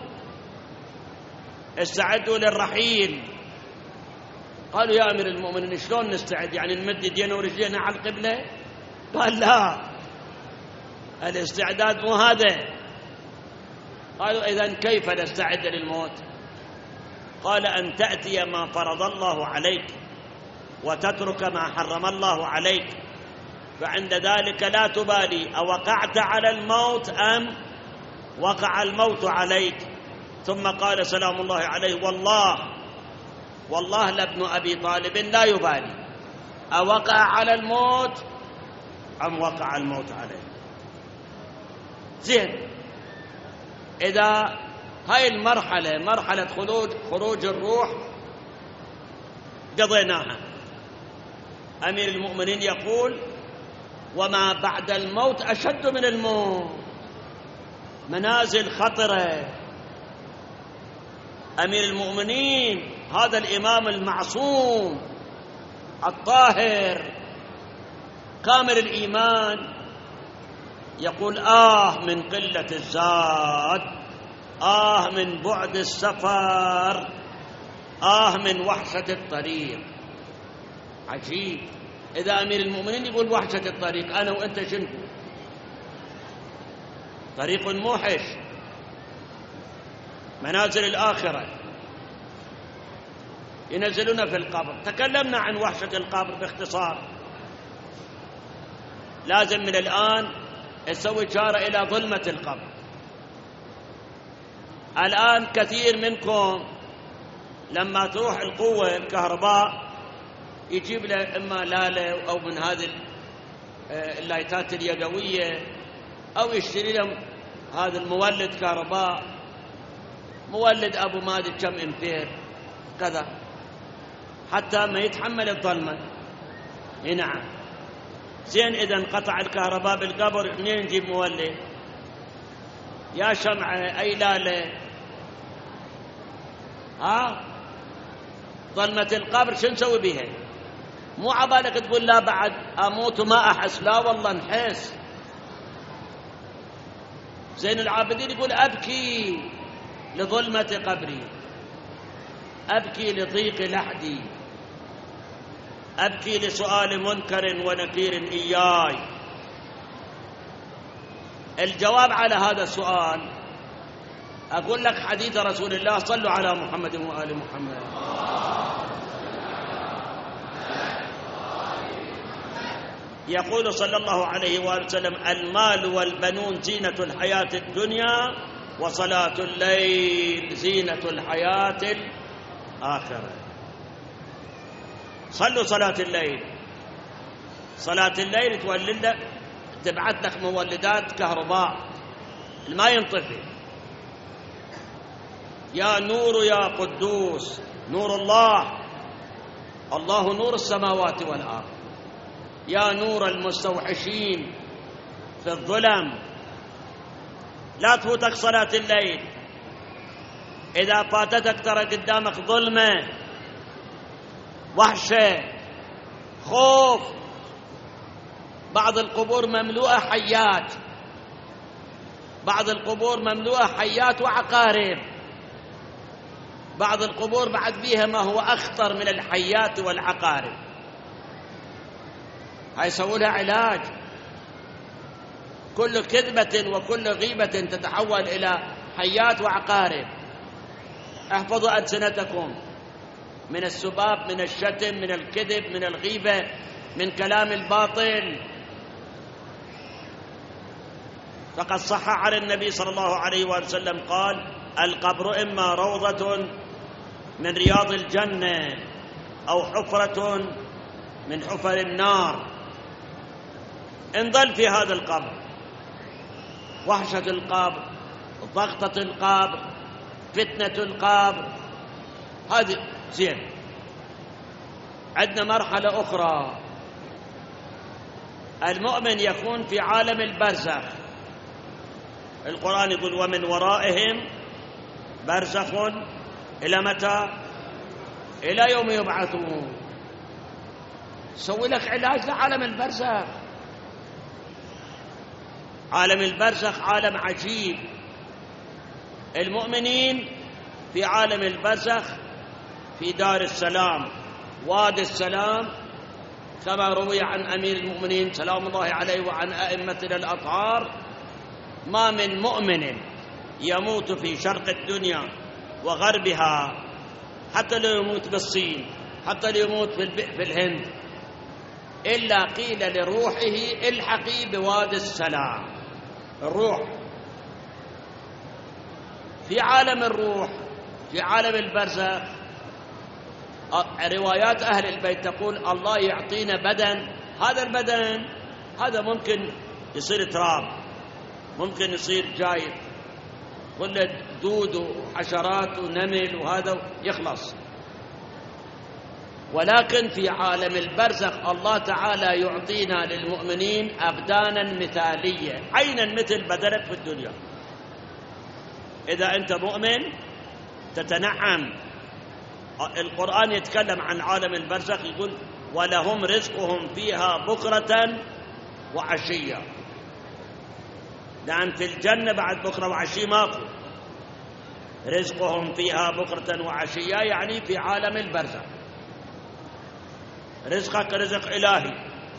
استعدوا للرحيل. قالوا: يا أمير المؤمنين شلون نستعد؟ يعني نمد يدينا ورجلينا على القبلة؟ قال: لا، الاستعداد مو هذا. قالوا إذن كيف نستعد للموت؟ قال أن تأتي ما فرض الله عليك وتترك ما حرم الله عليك، فعند ذلك لا تبالي أوقعت على الموت أم وقع الموت عليك. ثم قال سلام الله عليه: والله لابن أبي طالب لا يبالي أوقع على الموت أم وقع الموت عليه. زين، إذا هاي المرحلة مرحلة خروج الروح قضيناها، أمير المؤمنين يقول: وما بعد الموت أشد من الموت، منازل خطرة. أمير المؤمنين هذا الإمام المعصوم الطاهر كامل الإيمان يقول: من قلة الزاد، من بعد السفر، من وحشة الطريق. عجيب، إذا أمير المؤمنين يقول وحشة الطريق، أنا وأنت شنو؟ طريق موحش، منازل الآخرة، ينزلون في القبر. تكلمنا عن وحشة القبر باختصار، لازم من الآن نسوي إشارة إلى ظلمة القبر. الآن كثير منكم لما تروح القوة الكهرباء يجيب له إما لالة أو من هذه اللايتات اليدوية، أو يشتري له هذا المولد كهرباء، مولد أبو ما أدري كم أمبير كذا، حتى ما يتحمل الظلمة. نعم، زين، إذا انقطع الكهرباء بالقبر منين نجيب مولد؟ يا شمعة أي لالة؟ ظلمة القبر شو نسوي بها؟ مو عبالك تقول لا بعد أموت وما أحس، لا والله نحس. زين العابدين يقول: أبكي لظلمة قبري، أبكي لضيق لحدي، أبكي لسؤال منكر ونكير إياي. الجواب على هذا السؤال أقول لك حديث رسول الله: صلوا على محمد وآل محمد. يقول صلى الله عليه وآله وسلم: المال والبنون زينة الحياة الدنيا، وصلاة الليل زينة الحياة الآخرة. صلوا صلاة الليل. صلاة الليل تولد لك، تبعث لك مولدات كهرباء ما ينطفي. يا نور يا قدوس، نور الله، الله نور السماوات والأرض. يا نور المستوحشين في الظلم، لا تفوتك صلاة الليل. إذا فاتتك ترى قدامك ظلمة، وحشة، خوف. بعض القبور مملوءة حيات، بعض القبور مملوءة حيات وعقارب، بعض القبور بعد فيها ما هو أخطر من الحيات والعقارب. هاي يسووا لها علاج. كل كذبة وكل غيبة تتحول إلى حيات وعقارب. احفظوا ألسنتكم من السباب، من الشتم، من الكذب، من الغيبة، من كلام الباطل. فقد صح عن النبي صلى الله عليه وسلم قال: القبر إما روضة من رياض الجنة أو حفرة من حفر النار. انظل في هذا القبر، وحشة القبر، ضغطة القبر، فتنة القبر، هذه زين. عندنا مرحلة أخرى، المؤمن يكون في عالم البرزخ. القرآن يقول: ومن ورائهم برزخ إلى متى؟ إلى يوم يبعثون. سوي لك علاج لعالم البرزخ. عالم البرزخ عالم عجيب. المؤمنين في عالم البرزخ في دار السلام، وادي السلام، كما روي عن أمير المؤمنين سلام الله عليه وعن أئمتنا الأطهار ما من مؤمن يموت في شرق الدنيا وغربها، حتى لو يموت بالصين، حتى لو يموت في الهند، إلا قيل لروحه الحقي بوادي السلام. الروح في عالم الروح، في عالم البرزخ، روايات أهل البيت تقول الله يعطينا بدن، هذا البدن هذا ممكن يصير تراب، ممكن يصير جايد، كل دود وحشرات ونمل وهذا يخلص. ولكن في عالم البرزخ الله تعالى يعطينا للمؤمنين أبدانا مثالية عينا مثل بدنك في الدنيا. إذا أنت مؤمن تتنعم. القرآن يتكلم عن عالم البرزخ يقول ولهم رزقهم فيها بكرة وعشية، لأن في الجنة بعد بكرة وعشية ماكو. رزقهم فيها بكرة وعشية يعني في عالم البرزخ. رزقك رزق إلهي.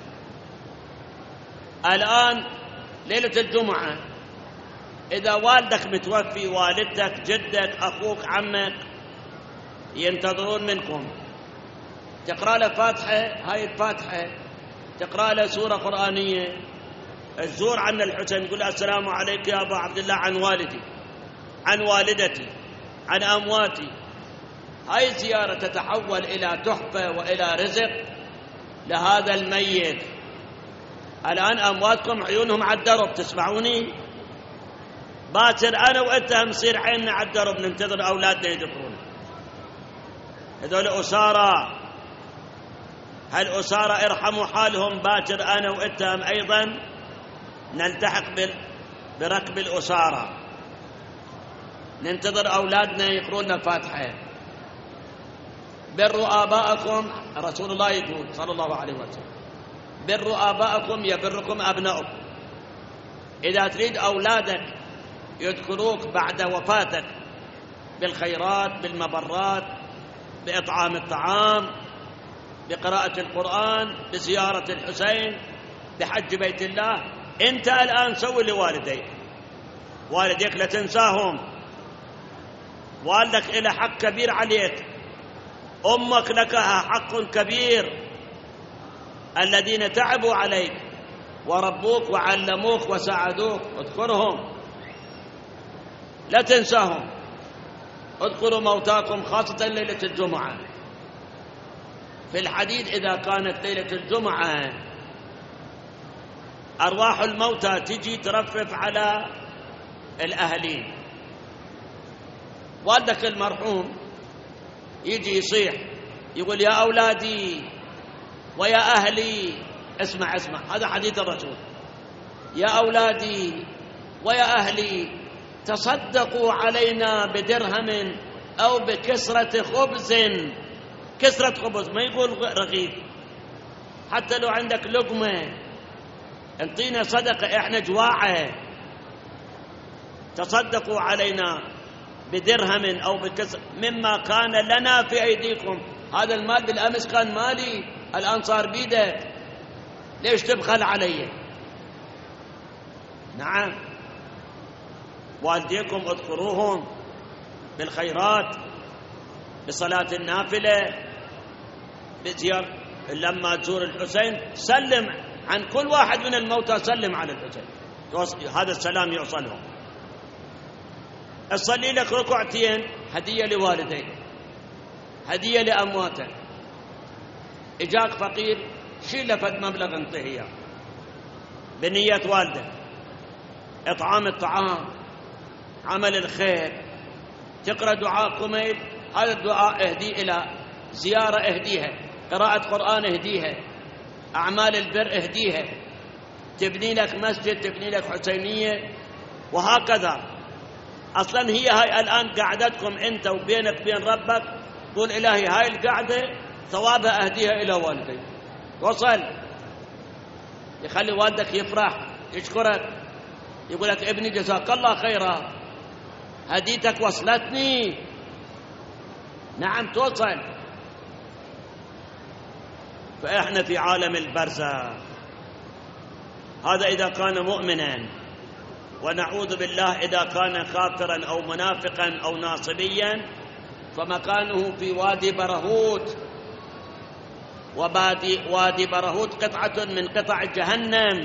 الآن ليلة الجمعة إذا والدك متوفي، والدتك، جدك، أخوك، عمك ينتظرون منكم، تقرأ له فاتحة، هاي الفاتحة تقرأ له سورة قرآنية، الزور عن الحسين يقول السلام عليك يا أبا عبد الله عن والدي، عن والدتي، عن أمواتي. هاي الزيارة تتحول إلى تحفة وإلى رزق لهذا الميت. الآن أمواتكم عيونهم على الدرب، تسمعوني؟ باكر أنا وأنت نصير عيننا على الدرب ننتظر أولادنا يدخلون. هذول أسارة، هالأسارة ارحموا حالهم. باكر أنا وأنت أيضا نلتحق بركب الأسارة، ننتظر أولادنا يقرون الفاتحة. بروا آباءكم، رسول الله يقول صلى الله عليه وسلم بروا آباءكم يبركم أبناؤكم. إذا تريد أولادك يذكروك بعد وفاتك بالخيرات، بالمبرات، بإطعام الطعام، بقراءة القرآن، بزيارة الحسين، بحج بيت الله، أنت الآن سوي لوالديك. والديك لا تنساهم، والدك له حق كبير عليك، أمك لك حق كبير، الذين تعبوا عليك وربوك وعلموك وساعدوك، اذكرهم لا تنساهم. اذكروا موتاكم خاصة ليلة الجمعة. في الحديث إذا كانت ليلة الجمعة أرواح الموتى تجي ترفرف على الأهلين. والدك المرحوم يجي يصيح يقول يا أولادي ويا أهلي، اسمع هذا حديث الرسول، يا أولادي ويا أهلي تصدقوا علينا بدرهم أو بكسرة خبز. كسرة خبز، ما يقول رغيف، حتى لو عندك لقمة انطينا صدقة، احنا جواعة. تصدقوا علينا بدرهم أو بكسرة مما كان لنا في أيديكم. هذا المال بالأمس كان مالي، الآن صار بيدك، ليش تبخل علي؟ نعم، والديكم اذكروهم بالخيرات، بصلاة النافلة، بزيارة. لما تزور الحسين سلم عن كل واحد من الموتى، سلم على الحسين، هذا السلام يوصلهم. اصلي لك ركعتين هدية لوالديك، هدية لأمواتك. إجاك فقير شيل فد مبلغ انطيه إياه بنية والدك، إطعام الطعام، عمل الخير، تقرأ دعاء قميل، هذا الدعاء اهدي إلى زيارة، اهديها، قراءة قرآن اهديها، أعمال البر اهديها، تبني لك مسجد، تبني لك حسينية، وهكذا. أصلا هي هاي الآن قعدتكم أنت وبينك وبين ربك، قول إلهي هاي القعدة ثوابها أهديها إلى والدي. وصل، يخلي والدك يفرح، يشكرك، يقول لك ابني جزاك الله خيرا، هديتك وصلتني. نعم توصل. فإحنا في عالم البرزخ، هذا إذا كان مؤمنا. ونعوذ بالله إذا كان كافرا أو منافقا أو ناصبيا فمكانه في وادي برهوت، وادي برهوت قطعة من قطع جهنم،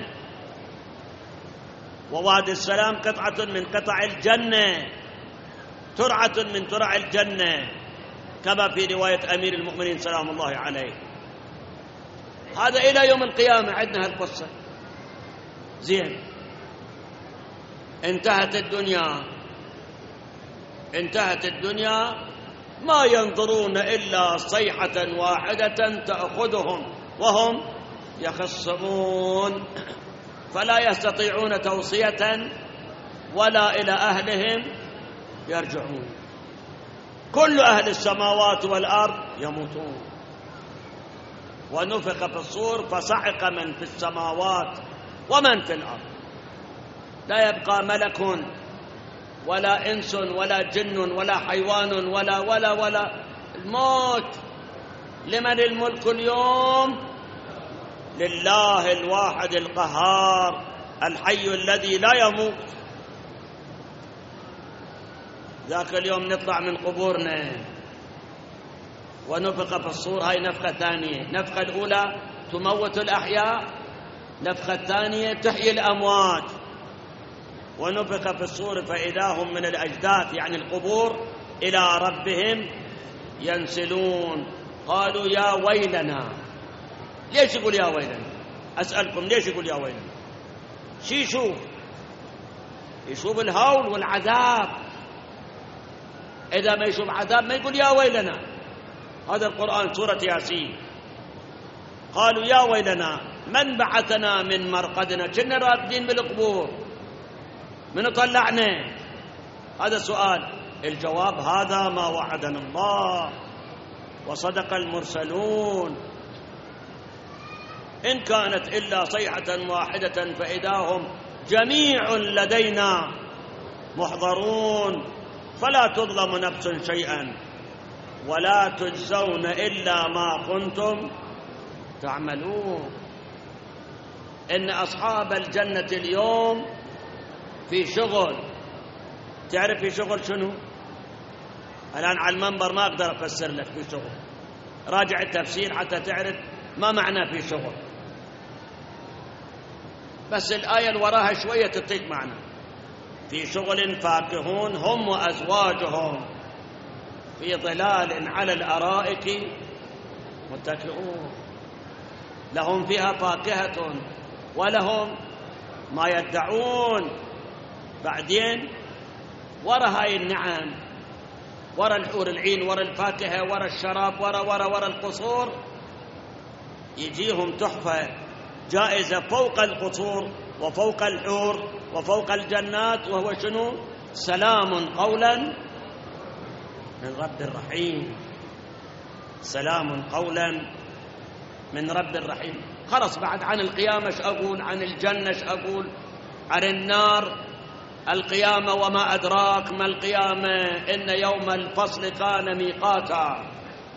ووادي السلام قطعة من قطع الجنة، ترعة من ترع الجنة، كما في رواية أمير المؤمنين سلام الله عليه. هذا إلى يوم القيامة عندنا هالقصة. زين، انتهت الدنيا، ما ينظرون إلا صيحة واحدة تأخذهم وهم يخصمون، فلا يستطيعون توصية ولا إلى أهلهم يرجعون. كل أهل السماوات والأرض يموتون. ونفخ في الصور فصعق من في السماوات ومن في الأرض، لا يبقى ملك ولا إنس ولا جن ولا حيوان ولا الموت. لمن الملك اليوم؟ لله الواحد القهار الحي الذي لا يموت. ذاك اليوم نطلع من قبورنا ونفخ في الصور. هاي نفخة ثانية. نفخة الأولى تموت الأحياء، نفخة الثانية تحيي الأموات. ونفخ في الصور فإذا هم من الأجداث يعني القبور إلى ربهم ينسلون. قالوا يا ويلنا. ليش يقول يا ويلنا؟ أسألكم ليش يقول يا ويلنا؟ شو يشوف الهول والعذاب. إذا ما يشوف عذاب ما يقول يا ويلنا. هذا القرآن سورة ياسين. قالوا يا ويلنا من بعثنا من مرقدنا. كنا رابدين بالقبور، من طلعنا؟ هذا سؤال. الجواب هذا ما وعدنا الله وصدق المرسلون. إن كانت إلا صيحة واحدة فإذا هم جميع لدينا محضرون فلا تظلم نفس شيئا ولا تجزون إلا ما كنتم تعملون. إن أصحاب الجنة اليوم في شغل. تعرف في شغل شنو؟ الآن على المنبر ما أقدر أفسر لك في شغل. راجع التفسير حتى تعرف ما معنى في شغل، بس الآية اللي وراها شوية تعطيك معنى. في شغل فاكهون هم وأزواجهم في ظلال على الأرائك متكئون، لهم فيها فاكهة ولهم ما يدعون. بعدين ورا هاي النعم، ورا الحور العين، ورا الفاكهة، ورا الشراب، ورا القصور، يجيهم تحفة جائزة فوق القصور وفوق الحور وفوق الجنات، وهو شنو؟ سلام قولا من رب رحيم. سلام قولا من رب رحيم. خلص بعد عن القيامة ايش أقول؟ عن الجنة ايش أقول؟ عن النار. القيامة وما أدراك ما القيامة. إن يوم الفصل كان ميقاتا.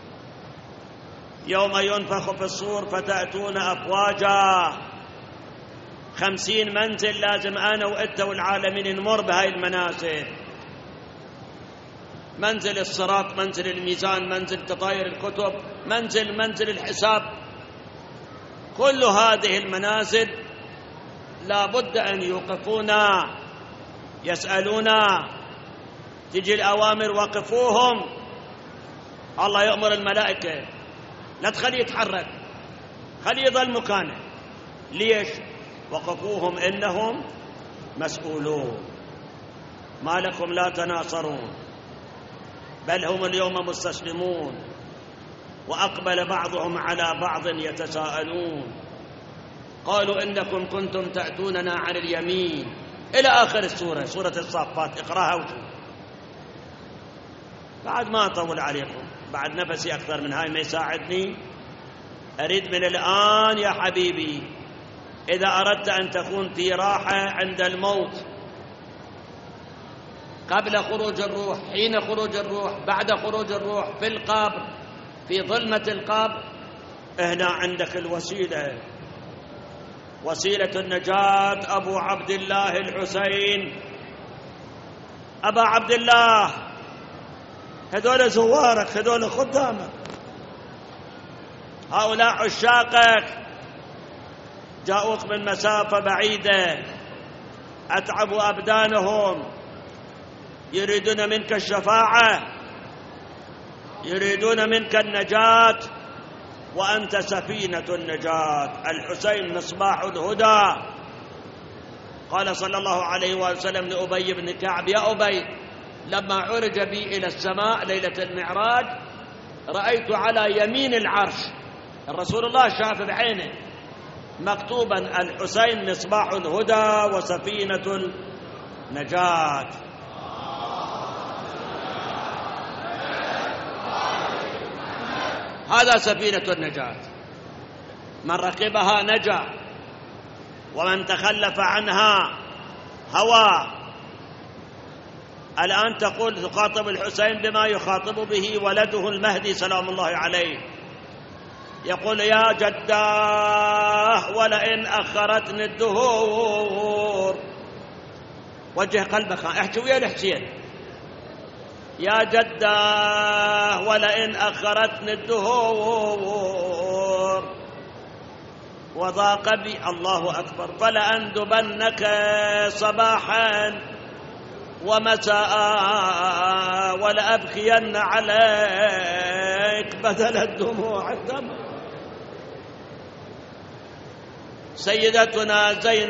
يوم ينفخ في الصور فتأتون أفواجا. 50 منزل لازم أنا وإنت والعالمين نمر بهاي المنازل. منزل الصراط، منزل الميزان، منزل تطاير الكتب، منزل الحساب. كل هذه المنازل لا بد أن يوقفونا يسألونا. تجي الأوامر وقفوهم. الله يأمر الملائكة لا تخليه يتحرك، خليه يظل مكانه. ليش؟ وقفوهم إنهم مسؤولون. ما لكم لا تناصرون بل هم اليوم مستسلمون. وأقبل بعضهم على بعض يتساءلون قالوا إنكم كنتم تأتوننا عن اليمين إلى آخر السورة، سورة الصافات. اقرأها وشوف. بعد ما أطول عليكم، بعد نفسي أكثر من هاي ما يساعدني. أريد من الآن يا حبيبي إذا أردت أن تكون في راحة عند الموت، قبل خروج الروح، حين خروج الروح، بعد خروج الروح، في القبر، في ظلمة القبر، هنا عندك الوسيلة. وسيلة النجاة أبو عبد الله الحسين. أبا عبد الله، هذول زوارك، هذول خدامك، هؤلاء عشاقك، جاءوك من مسافة بعيدة، أتعبوا أبدانهم، يريدون منك الشفاعة، يريدون منك النجاة، وأنت سفينة النجاة. الحسين مصباح الهدى. قال صلى الله عليه وسلم لأبي بن كعب: يا أبي، لما عرج بي إلى السماء ليلة المعراج رأيت على يمين العرش، الرسول الله شاف بعينه، مكتوبا: الحسين مصباح الهدى وسفينة النجاة. هذا سفينة النجاة، من ركبها نجا، ومن تخلف عنها هوى. الآن تخاطب الحسين بما يخاطب به ولده المهدي سلام الله عليه، يقول: يا جداه ولئن أخرتني الدهور. وجه قلبك، احكي ويا الحسين: يا جداه ولئن أخرتني الدهور وضاق بي، الله أكبر، فلأندبنك صباحا ومساء ولأبكين عليك بدل الدموع الدم. سيدتنا زينب